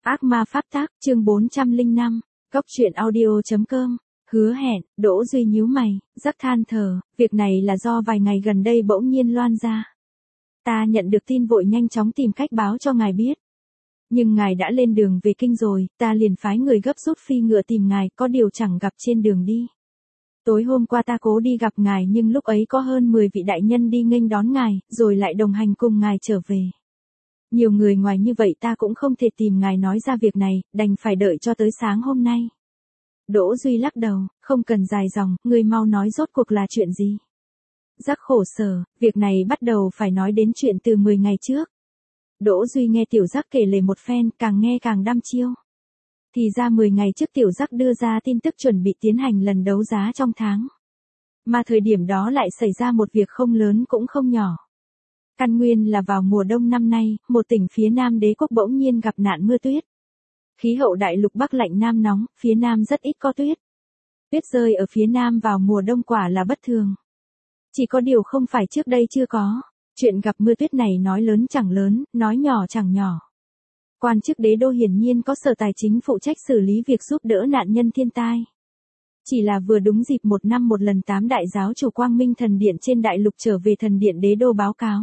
Ác ma pháp tác, chương 405, Góc truyện audio.com. Hứa hẹn, Đỗ Duy nhíu mày, rắc than thở, việc này là do vài ngày gần đây bỗng nhiên loan ra. Ta nhận được tin vội nhanh chóng tìm cách báo cho ngài biết. Nhưng ngài đã lên đường về kinh rồi, ta liền phái người gấp rút phi ngựa tìm ngài, có điều chẳng gặp trên đường đi. Tối hôm qua ta cố đi gặp ngài nhưng lúc ấy có hơn 10 vị đại nhân đi nghênh đón ngài, rồi lại đồng hành cùng ngài trở về. Nhiều người ngoài như vậy ta cũng không thể tìm ngài nói ra việc này, đành phải đợi cho tới sáng hôm nay. Đỗ Duy lắc đầu, không cần dài dòng, ngươi mau nói rốt cuộc là chuyện gì. Rắc khổ sở, việc này bắt đầu phải nói đến chuyện từ 10 ngày trước. Đỗ Duy nghe Tiểu Rắc kể lể một phen, càng nghe càng đăm chiêu. Thì ra 10 ngày trước Tiểu Rắc đưa ra tin tức chuẩn bị tiến hành lần đấu giá trong tháng. Mà thời điểm đó lại xảy ra một việc không lớn cũng không nhỏ. Căn nguyên là vào mùa đông năm nay, một tỉnh phía Nam đế quốc bỗng nhiên gặp nạn mưa tuyết. Khí hậu đại lục Bắc lạnh Nam nóng, phía Nam rất ít có tuyết. Tuyết rơi ở phía Nam vào mùa đông quả là bất thường. Chỉ có điều không phải trước đây chưa có. Chuyện gặp mưa tuyết này nói lớn chẳng lớn, nói nhỏ chẳng nhỏ. Quan chức đế đô hiển nhiên có sở tài chính phụ trách xử lý việc giúp đỡ nạn nhân thiên tai. Chỉ là vừa đúng dịp một năm một lần 8 đại giáo chủ Quang Minh Thần Điện trên đại lục trở về thần điện đế đô báo cáo.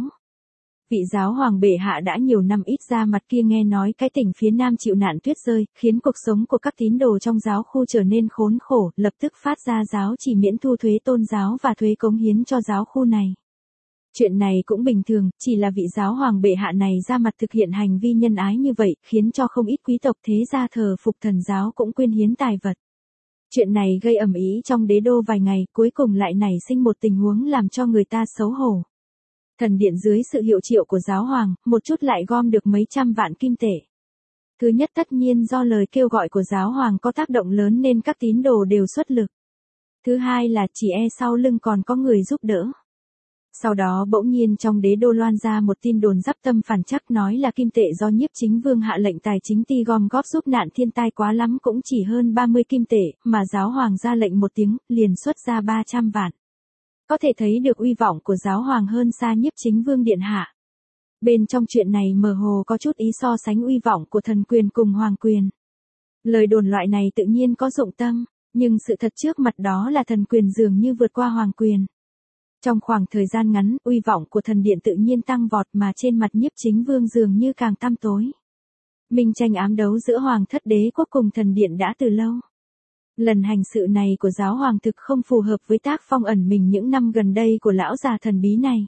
Vị giáo hoàng bệ hạ đã nhiều năm ít ra mặt kia nghe nói cái tỉnh phía Nam chịu nạn tuyết rơi, khiến cuộc sống của các tín đồ trong giáo khu trở nên khốn khổ, lập tức phát ra giáo chỉ miễn thu thuế tôn giáo và thuế cống hiến cho giáo khu này. Chuyện này cũng bình thường, chỉ là vị giáo hoàng bệ hạ này ra mặt thực hiện hành vi nhân ái như vậy, khiến cho không ít quý tộc thế gia thờ phục thần giáo cũng quyên hiến tài vật. Chuyện này gây ầm ĩ trong đế đô vài ngày, cuối cùng lại nảy sinh một tình huống làm cho người ta xấu hổ. Thần điện dưới sự hiệu triệu của giáo hoàng, một chút lại gom được mấy trăm vạn kim tệ. Thứ nhất tất nhiên do lời kêu gọi của giáo hoàng có tác động lớn nên các tín đồ đều xuất lực. Thứ hai là chỉ sau lưng còn có người giúp đỡ. Sau đó bỗng nhiên trong đế đô loan ra một tin đồn giáp tâm phản chắc nói là kim tệ do Nhiếp Chính Vương hạ lệnh tài chính ti gom góp giúp nạn thiên tai quá lắm cũng chỉ hơn 30 kim tệ, mà giáo hoàng ra lệnh một tiếng, liền xuất ra 300 vạn. Có thể thấy được uy vọng của giáo hoàng hơn xa Nhiếp Chính Vương điện hạ. Bên trong chuyện này mơ hồ có chút ý so sánh uy vọng của thần quyền cùng hoàng quyền. Lời đồn loại này tự nhiên có dụng tâm, nhưng sự thật trước mặt đó là thần quyền dường như vượt qua hoàng quyền. Trong khoảng thời gian ngắn, uy vọng của thần điện tự nhiên tăng vọt mà trên mặt Nhiếp Chính Vương dường như càng tăm tối. Minh tranh ám đấu giữa hoàng thất đế quốc cùng thần điện đã từ lâu. Lần hành sự này của giáo hoàng thực không phù hợp với tác phong ẩn mình những năm gần đây của lão già thần bí này.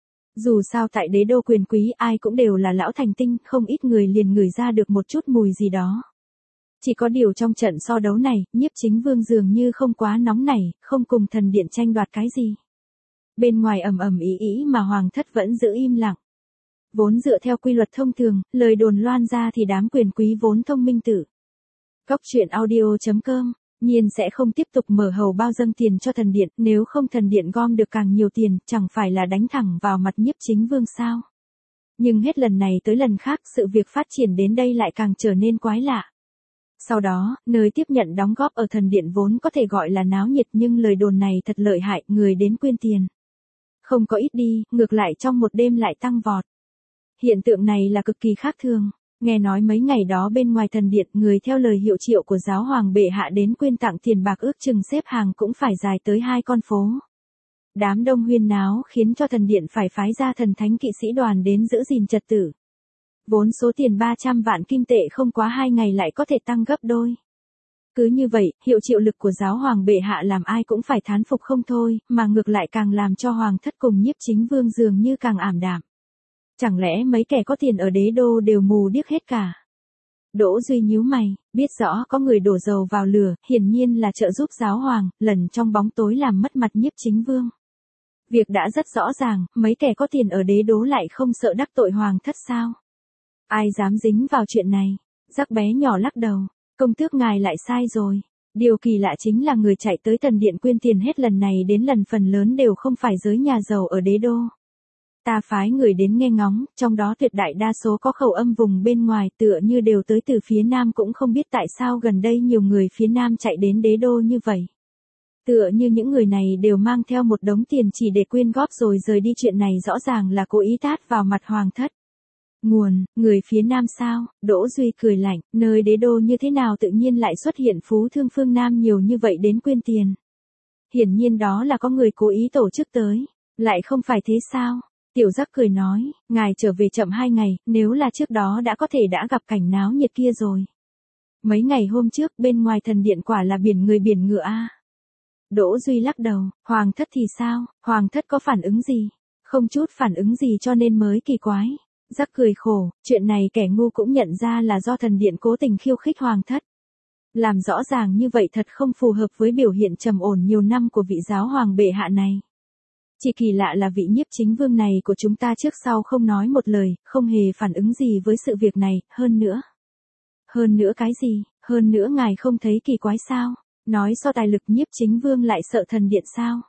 Dù sao tại đế đô quyền quý ai cũng đều là lão thành tinh, không ít người liền ngửi ra được một chút mùi gì đó. Chỉ có điều trong trận so đấu này, Nhiếp Chính Vương dường như không quá nóng nảy, không cùng thần điện tranh đoạt cái gì. Bên ngoài ầm ầm ý mà hoàng thất vẫn giữ im lặng. Vốn dựa theo quy luật thông thường, lời đồn loan ra thì đám quyền quý vốn thông minh tử. Góc truyện audio.com, nhiên sẽ không tiếp tục mở hầu bao dâng tiền cho thần điện, nếu không thần điện gom được càng nhiều tiền, chẳng phải là đánh thẳng vào mặt Nhiếp Chính Vương sao. Nhưng hết lần này tới lần khác sự việc phát triển đến đây lại càng trở nên quái lạ. Sau đó, nơi tiếp nhận đóng góp ở thần điện vốn có thể gọi là náo nhiệt nhưng lời đồn này thật lợi hại, người đến quyên tiền. Không có ít đi, ngược lại trong một đêm lại tăng vọt. Hiện tượng này là cực kỳ khác thường. Nghe nói mấy ngày đó bên ngoài thần điện người theo lời hiệu triệu của giáo hoàng bệ hạ đến quyên tặng tiền bạc ước chừng xếp hàng cũng phải dài tới 2 con phố. Đám đông huyên náo khiến cho thần điện phải phái ra thần thánh kỵ sĩ đoàn đến giữ gìn trật tự. Vốn số tiền 300 vạn kim tệ không quá 2 ngày lại có thể tăng gấp đôi. Cứ như vậy, hiệu triệu lực của giáo hoàng bệ hạ làm ai cũng phải thán phục không thôi, mà ngược lại càng làm cho hoàng thất cùng Nhiếp Chính Vương dường như càng ảm đạm. Chẳng lẽ mấy kẻ có tiền ở đế đô đều mù điếc hết cả? Đỗ Duy nhíu mày, biết rõ có người đổ dầu vào lửa, hiển nhiên là trợ giúp giáo hoàng, lần trong bóng tối làm mất mặt Nhiếp Chính Vương. Việc đã rất rõ ràng, mấy kẻ có tiền ở đế đô lại không sợ đắc tội hoàng thất sao? Ai dám dính vào chuyện này? Rắc bé nhỏ lắc đầu, công tước ngài lại sai rồi. Điều kỳ lạ chính là người chạy tới thần điện quyên tiền hết lần này đến lần phần lớn đều không phải giới nhà giàu ở đế đô. Ta phái người đến nghe ngóng, trong đó tuyệt đại đa số có khẩu âm vùng bên ngoài tựa như đều tới từ phía Nam cũng không biết tại sao gần đây nhiều người phía Nam chạy đến đế đô như vậy. Tựa như những người này đều mang theo một đống tiền chỉ để quyên góp rồi rời đi chuyện này rõ ràng là cố ý tát vào mặt hoàng thất. Nguồn, người phía Nam sao? Đỗ Duy cười lạnh, nơi đế đô như thế nào tự nhiên lại xuất hiện phú thương phương Nam nhiều như vậy đến quyên tiền. Hiển nhiên đó là có người cố ý tổ chức tới. Lại không phải thế sao? Tiểu Giác cười nói, ngài trở về chậm 2 ngày, nếu là trước đó đã có thể đã gặp cảnh náo nhiệt kia rồi. Mấy ngày hôm trước bên ngoài thần điện quả là biển người biển ngựa a. Đỗ Duy lắc đầu, hoàng thất thì sao, hoàng thất có phản ứng gì? Không chút phản ứng gì cho nên mới kỳ quái. Giác cười khổ, chuyện này kẻ ngu cũng nhận ra là do thần điện cố tình khiêu khích hoàng thất. Làm rõ ràng như vậy thật không phù hợp với biểu hiện trầm ổn nhiều năm của vị giáo hoàng bệ hạ này. Chỉ kỳ lạ là vị nhiếp chính vương này của chúng ta trước sau không nói một lời, không hề phản ứng gì với sự việc này, hơn nữa. Hơn nữa cái gì, hơn nữa ngài không thấy kỳ quái sao? Nói so tài lực nhiếp chính vương lại sợ thần điện sao?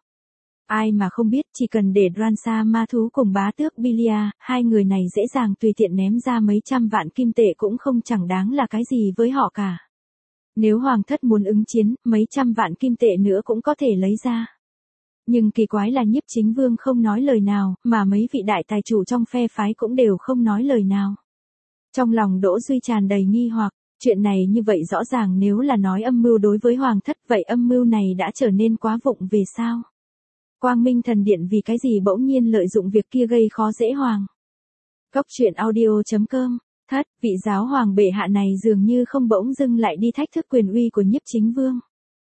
Ai mà không biết chỉ cần để Dransa ma thú cùng bá tước Bilia, hai người này dễ dàng tùy tiện ném ra mấy trăm vạn kim tệ cũng không chẳng đáng là cái gì với họ cả. Nếu hoàng thất muốn ứng chiến, mấy trăm vạn kim tệ nữa cũng có thể lấy ra. Nhưng kỳ quái là nhiếp chính vương không nói lời nào, mà mấy vị đại tài chủ trong phe phái cũng đều không nói lời nào. Trong lòng Đỗ Duy tràn đầy nghi hoặc, chuyện này như vậy rõ ràng nếu là nói âm mưu đối với hoàng thất, vậy âm mưu này đã trở nên quá vụng về sao? Quang Minh thần điện vì cái gì bỗng nhiên lợi dụng việc kia gây khó dễ hoàng? Góc truyện audio.com, thất, vị giáo hoàng bệ hạ này dường như không bỗng dưng lại đi thách thức quyền uy của nhiếp chính vương.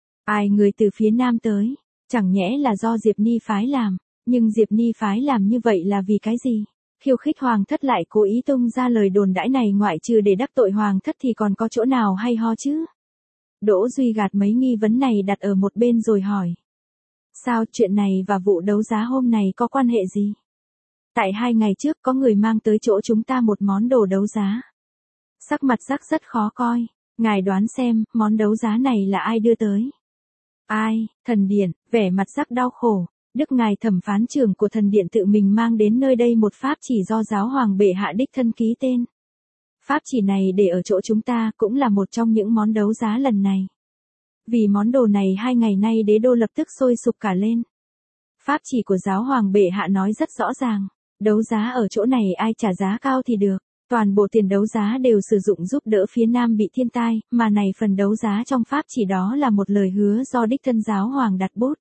Ai người từ phía Nam tới, chẳng nhẽ là do Diệp Ni phái làm, nhưng Diệp Ni phái làm như vậy là vì cái gì? Khiêu khích hoàng thất lại cố ý tung ra lời đồn đãi này ngoại trừ để đắc tội hoàng thất thì còn có chỗ nào hay ho chứ? Đỗ Duy gạt mấy nghi vấn này đặt ở một bên rồi hỏi. Sao chuyện này và vụ đấu giá hôm này có quan hệ gì? Tại 2 ngày trước có người mang tới chỗ chúng ta một món đồ đấu giá. Sắc mặt Giác rất khó coi, ngài đoán xem món đấu giá này là ai đưa tới? Ai, thần điện, vẻ mặt Giác đau khổ. Đức ngài thẩm phán trưởng của thần điện tự mình mang đến nơi đây một pháp chỉ do giáo hoàng bệ hạ đích thân ký tên. Pháp chỉ này để ở chỗ chúng ta cũng là một trong những món đấu giá lần này. Vì món đồ này 2 ngày nay đế đô lập tức sôi sục cả lên. Pháp chỉ của giáo hoàng bệ hạ nói rất rõ ràng, đấu giá ở chỗ này ai trả giá cao thì được. Toàn bộ tiền đấu giá đều sử dụng giúp đỡ phía Nam bị thiên tai, mà này phần đấu giá trong pháp chỉ đó là một lời hứa do đích thân giáo hoàng đặt bút.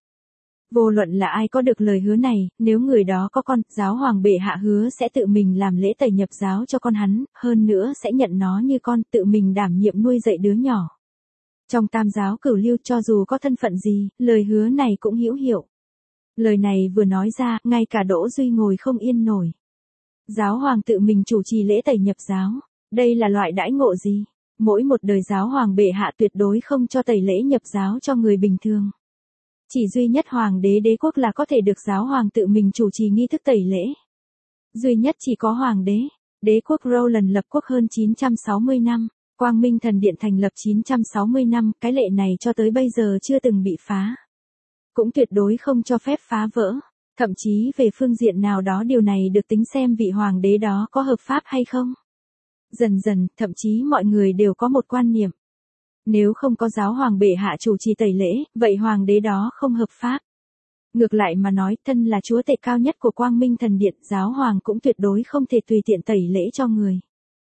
Vô luận là ai có được lời hứa này, nếu người đó có con, giáo hoàng bệ hạ hứa sẽ tự mình làm lễ tẩy nhập giáo cho con hắn, hơn nữa sẽ nhận nó như con, tự mình đảm nhiệm nuôi dạy đứa nhỏ. Trong tam giáo cửu lưu cho dù có thân phận gì, lời hứa này cũng hữu hiệu. Lời này vừa nói ra, ngay cả Đỗ Duy ngồi không yên nổi. Giáo hoàng tự mình chủ trì lễ tẩy nhập giáo, đây là loại đãi ngộ gì? Mỗi một đời giáo hoàng bệ hạ tuyệt đối không cho tẩy lễ nhập giáo cho người bình thường. Chỉ duy nhất hoàng đế đế quốc là có thể được giáo hoàng tự mình chủ trì nghi thức tẩy lễ. Duy nhất chỉ có hoàng đế. Đế quốc Roland lập quốc hơn 960 năm, Quang Minh thần điện thành lập 960 năm, cái lệ này cho tới bây giờ chưa từng bị phá. Cũng tuyệt đối không cho phép phá vỡ. Thậm chí về phương diện nào đó điều này được tính xem vị hoàng đế đó có hợp pháp hay không. Dần dần, thậm chí mọi người đều có một quan niệm. Nếu không có giáo hoàng bệ hạ chủ trì tẩy lễ, vậy hoàng đế đó không hợp pháp. Ngược lại mà nói, thân là chúa tể cao nhất của Quang Minh thần điện, giáo hoàng cũng tuyệt đối không thể tùy tiện tẩy lễ cho người.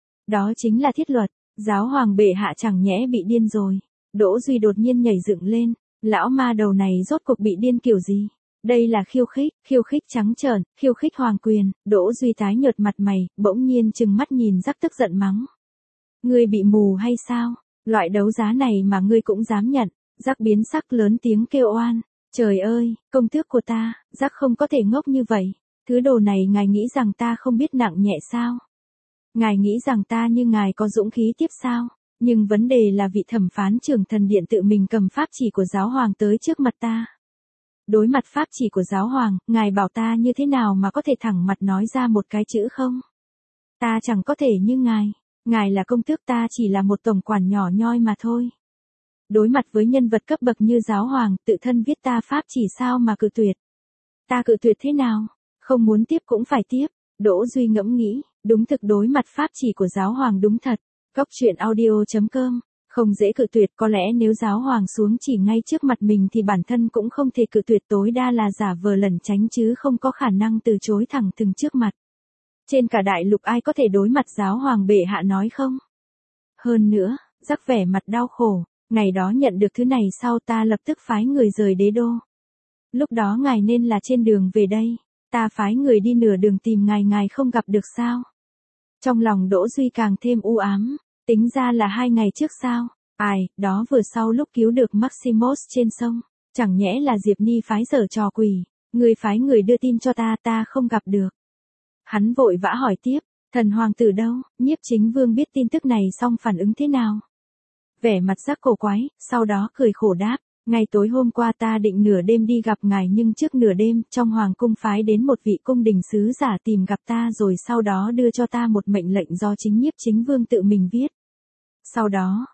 Đó chính là thiết luật, giáo hoàng bệ hạ chẳng nhẽ bị điên rồi. Đỗ Duy đột nhiên nhảy dựng lên, lão ma đầu này rốt cuộc bị điên kiểu gì? Đây là khiêu khích trắng trợn, khiêu khích hoàng quyền. Đỗ Duy tái nhợt mặt mày, bỗng nhiên trừng mắt nhìn Giác tức giận mắng. Ngươi bị mù hay sao? Loại đấu giá này mà ngươi cũng dám nhận? Giác biến sắc lớn tiếng kêu oan. Trời ơi, công tước của ta, Giác không có thể ngốc như vậy. Thứ đồ này ngài nghĩ rằng ta không biết nặng nhẹ sao? Ngài nghĩ rằng ta như ngài có dũng khí tiếp sao? Nhưng vấn đề là vị thẩm phán trưởng thần điện tự mình cầm pháp chỉ của giáo hoàng tới trước mặt ta. Đối mặt pháp chỉ của giáo hoàng, ngài bảo ta như thế nào mà có thể thẳng mặt nói ra một cái chữ không? Ta chẳng có thể như ngài là công tước, ta chỉ là một tổng quản nhỏ nhoi mà thôi. Đối mặt với nhân vật cấp bậc như giáo hoàng, tự thân viết ta pháp chỉ sao mà cự tuyệt. Ta cự tuyệt thế nào? Không muốn tiếp cũng phải tiếp. Đỗ Duy ngẫm nghĩ, đúng thực đối mặt pháp chỉ của giáo hoàng đúng thật. Góc truyện audio.com, không dễ cự tuyệt, có lẽ nếu giáo hoàng xuống chỉ ngay trước mặt mình thì bản thân cũng không thể cự tuyệt, tối đa là giả vờ lẩn tránh chứ không có khả năng từ chối thẳng thừng trước mặt. Trên cả đại lục ai có thể đối mặt giáo hoàng bệ hạ nói không? Hơn nữa, Jack vẻ mặt đau khổ, ngày đó nhận được thứ này sau ta lập tức phái người rời đế đô. Lúc đó ngài nên là trên đường về đây, ta phái người đi nửa đường tìm ngài không gặp được sao? Trong lòng Đỗ Duy càng thêm u ám, tính ra là 2 ngày trước sao? Ai, đó vừa sau lúc cứu được Maximus trên sông, chẳng nhẽ là Diệp Ni phái giở trò quỷ, người phái người đưa tin cho ta không gặp được. Hắn vội vã hỏi tiếp, thần hoàng tử đâu? Nhiếp Chính Vương biết tin tức này xong phản ứng thế nào? Vẻ mặt Jack cổ quái, sau đó cười khổ đáp, ngày tối hôm qua ta định nửa đêm đi gặp ngài nhưng trước nửa đêm, trong hoàng cung phái đến một vị cung đình sứ giả tìm gặp ta rồi sau đó đưa cho ta một mệnh lệnh do chính Nhiếp Chính Vương tự mình viết. Sau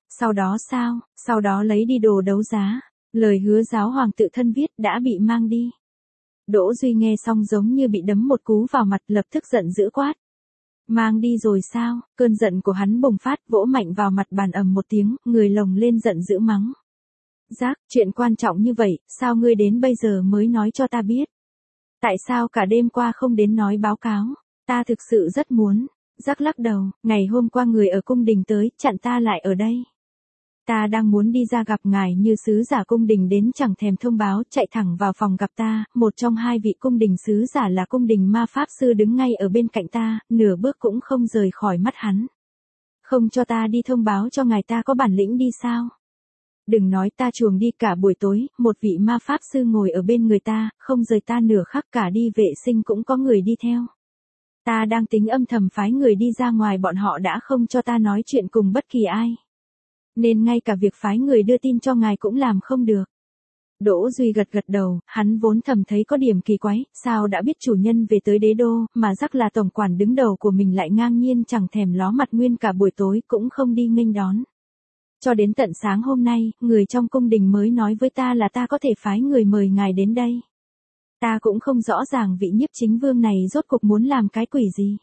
đó sao? Sau đó lấy đi đồ đấu giá, lời hứa giáo hoàng tự thân viết đã bị mang đi. Đỗ Duy nghe xong giống như bị đấm một cú vào mặt, lập tức giận dữ quát. Mang đi rồi sao? Cơn giận của hắn bùng phát, vỗ mạnh vào mặt bàn ầm một tiếng, người lồng lên giận dữ mắng. Jack, chuyện quan trọng như vậy, sao ngươi đến bây giờ mới nói cho ta biết? Tại sao cả đêm qua không đến nói báo cáo? Ta thực sự rất muốn. Jack lắc đầu, ngày hôm qua người ở cung đình tới, chặn ta lại ở đây. Ta đang muốn đi ra gặp ngài như sứ giả cung đình đến chẳng thèm thông báo, chạy thẳng vào phòng gặp ta, một trong 2 vị cung đình sứ giả là cung đình ma pháp sư đứng ngay ở bên cạnh ta, nửa bước cũng không rời khỏi mắt hắn. Không cho ta đi thông báo cho ngài, ta có bản lĩnh đi sao? Đừng nói ta chuồng đi cả buổi tối, một vị ma pháp sư ngồi ở bên người ta, không rời ta nửa khắc, cả đi vệ sinh cũng có người đi theo. Ta đang tính âm thầm phái người đi ra ngoài, bọn họ đã không cho ta nói chuyện cùng bất kỳ ai. Nên ngay cả việc phái người đưa tin cho ngài cũng làm không được. Đỗ Duy gật đầu, hắn vốn thầm thấy có điểm kỳ quái, sao đã biết chủ nhân về tới đế đô, mà Jack là tổng quản đứng đầu của mình lại ngang nhiên chẳng thèm ló mặt, nguyên cả buổi tối cũng không đi nghênh đón. Cho đến tận sáng hôm nay, người trong cung đình mới nói với ta là ta có thể phái người mời ngài đến đây. Ta cũng không rõ ràng vị Nhiếp Chính Vương này rốt cuộc muốn làm cái quỷ gì.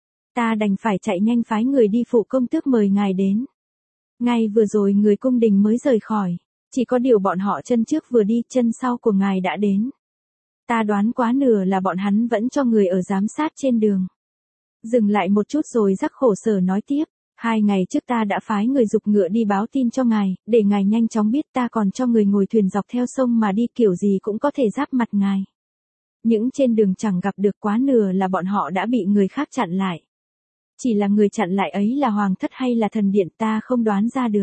Ta đành phải chạy nhanh phái người đi phụ công tước mời ngài đến. Ngay vừa rồi người cung đình mới rời khỏi, chỉ có điều bọn họ chân trước vừa đi, chân sau của ngài đã đến. Ta đoán quá nửa là bọn hắn vẫn cho người ở giám sát trên đường. Dừng lại một chút rồi Jack khổ sở nói tiếp, 2 ngày trước ta đã phái người giục ngựa đi báo tin cho ngài, để ngài nhanh chóng biết, ta còn cho người ngồi thuyền dọc theo sông mà đi, kiểu gì cũng có thể giáp mặt ngài. Những trên đường chẳng gặp được, quá nửa là bọn họ đã bị người khác chặn lại. Chỉ là người chặn lại ấy là hoàng thất hay là thần điện ta không đoán ra được.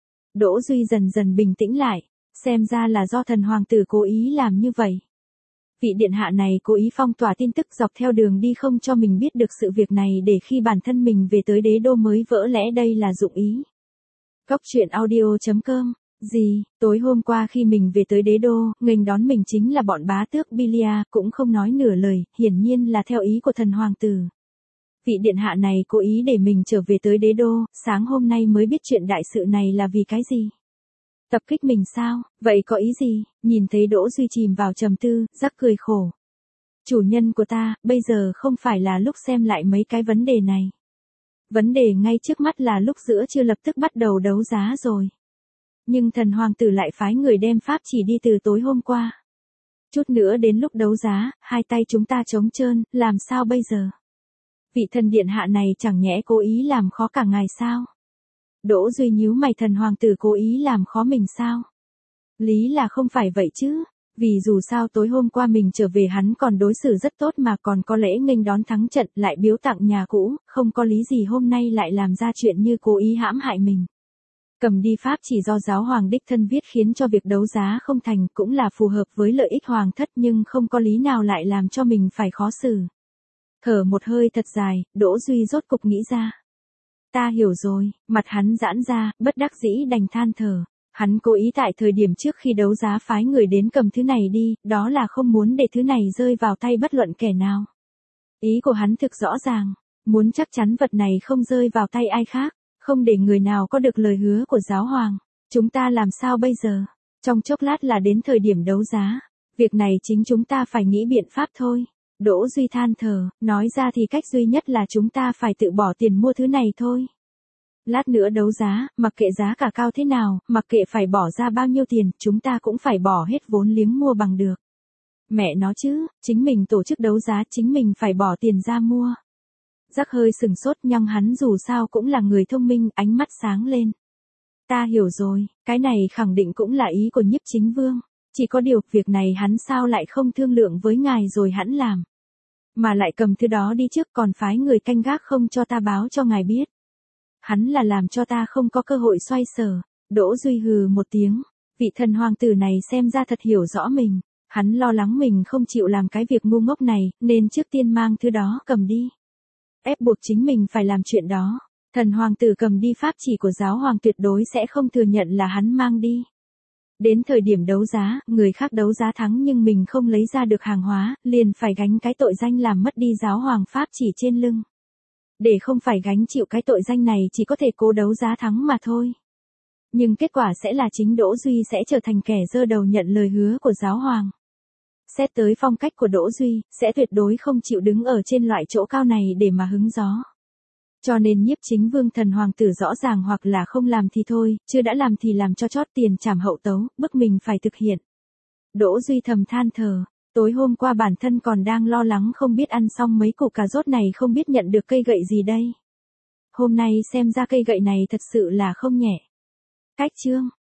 Đỗ Duy dần dần bình tĩnh lại, xem ra là do thần hoàng tử cố ý làm như vậy. Vị điện hạ này cố ý phong tỏa tin tức dọc theo đường đi, không cho mình biết được sự việc này, để khi bản thân mình về tới đế đô mới vỡ lẽ đây là dụng ý. Góc truyện audio.com. Gì, tối hôm qua khi mình về tới đế đô, nghênh đón mình chính là bọn bá tước Bilia, cũng không nói nửa lời, hiển nhiên là theo ý của thần hoàng tử. Vị điện hạ này cố ý để mình trở về tới đế đô, sáng hôm nay mới biết chuyện đại sự này là vì cái gì? Tập kích mình sao? Vậy có ý gì? Nhìn thấy Đỗ Duy chìm vào trầm tư, Jack cười khổ. Chủ nhân của ta, bây giờ không phải là lúc xem lại mấy cái vấn đề này. Vấn đề ngay trước mắt là lúc giữa trưa lập tức bắt đầu đấu giá rồi. Nhưng thần hoàng tử lại phái người đem pháp chỉ đi từ tối hôm qua. Chút nữa đến lúc đấu giá, 2 tay chúng ta trống trơn, làm sao bây giờ? Vị thần điện hạ này chẳng nhẽ cố ý làm khó cả ngài sao? Đỗ Duy nhíu mày, thần hoàng tử cố ý làm khó mình sao? Lý là không phải vậy chứ, vì dù sao tối hôm qua mình trở về hắn còn đối xử rất tốt mà, còn có lễ nghênh đón thắng trận, lại biếu tặng nhà cũ, không có lý gì hôm nay lại làm ra chuyện như cố ý hãm hại mình. Cầm đi pháp chỉ do giáo hoàng đích thân viết khiến cho việc đấu giá không thành, cũng là phù hợp với lợi ích hoàng thất, nhưng không có lý nào lại làm cho mình phải khó xử. Thở một hơi thật dài, Đỗ Duy rốt cục nghĩ ra. Ta hiểu rồi, mặt hắn giãn ra, bất đắc dĩ đành than thở. Hắn cố ý tại thời điểm trước khi đấu giá phái người đến cầm thứ này đi, đó là không muốn để thứ này rơi vào tay bất luận kẻ nào. Ý của hắn thực rõ ràng, muốn chắc chắn vật này không rơi vào tay ai khác, không để người nào có được lời hứa của giáo hoàng. Chúng ta làm sao bây giờ? Trong chốc lát là đến thời điểm đấu giá. Việc này chính chúng ta phải nghĩ biện pháp thôi. Đỗ Duy than thở, nói ra thì cách duy nhất là chúng ta phải tự bỏ tiền mua thứ này thôi. Lát nữa đấu giá, mặc kệ giá cả cao thế nào, mặc kệ phải bỏ ra bao nhiêu tiền, chúng ta cũng phải bỏ hết vốn liếng mua bằng được. Mẹ nó chứ, chính mình tổ chức đấu giá, chính mình phải bỏ tiền ra mua. Giác hơi sừng sốt nhưng hắn dù sao cũng là người thông minh, ánh mắt sáng lên. Ta hiểu rồi, cái này khẳng định cũng là ý của Nhiếp Chính Vương. Chỉ có điều, việc này hắn sao lại không thương lượng với ngài rồi hẵng làm. Mà lại cầm thứ đó đi trước còn phái người canh gác không cho ta báo cho ngài biết. Hắn là làm cho ta không có cơ hội xoay sở. Đỗ Duy hừ một tiếng. Vị thần hoàng tử này xem ra thật hiểu rõ mình. Hắn lo lắng mình không chịu làm cái việc ngu ngốc này, nên trước tiên mang thứ đó cầm đi. Ép buộc chính mình phải làm chuyện đó. Thần hoàng tử cầm đi pháp chỉ của giáo hoàng tuyệt đối sẽ không thừa nhận là hắn mang đi. Đến thời điểm đấu giá, người khác đấu giá thắng nhưng mình không lấy ra được hàng hóa, liền phải gánh cái tội danh làm mất đi giáo hoàng pháp chỉ trên lưng. Để không phải gánh chịu cái tội danh này chỉ có thể cố đấu giá thắng mà thôi. Nhưng kết quả sẽ là chính Đỗ Duy sẽ trở thành kẻ giơ đầu nhận lời hứa của giáo hoàng. Xét tới phong cách của Đỗ Duy, sẽ tuyệt đối không chịu đứng ở trên loại chỗ cao này để mà hứng gió. Cho nên Nhiếp Chính Vương thần hoàng tử rõ ràng hoặc là không làm thì thôi, chưa đã làm thì làm cho chót tiền trảm hậu tấu, bức mình phải thực hiện. Đỗ Duy thầm than thở, tối hôm qua bản thân còn đang lo lắng không biết ăn xong mấy củ cà rốt này không biết nhận được cây gậy gì đây. Hôm nay xem ra cây gậy này thật sự là không nhẹ. Cách chương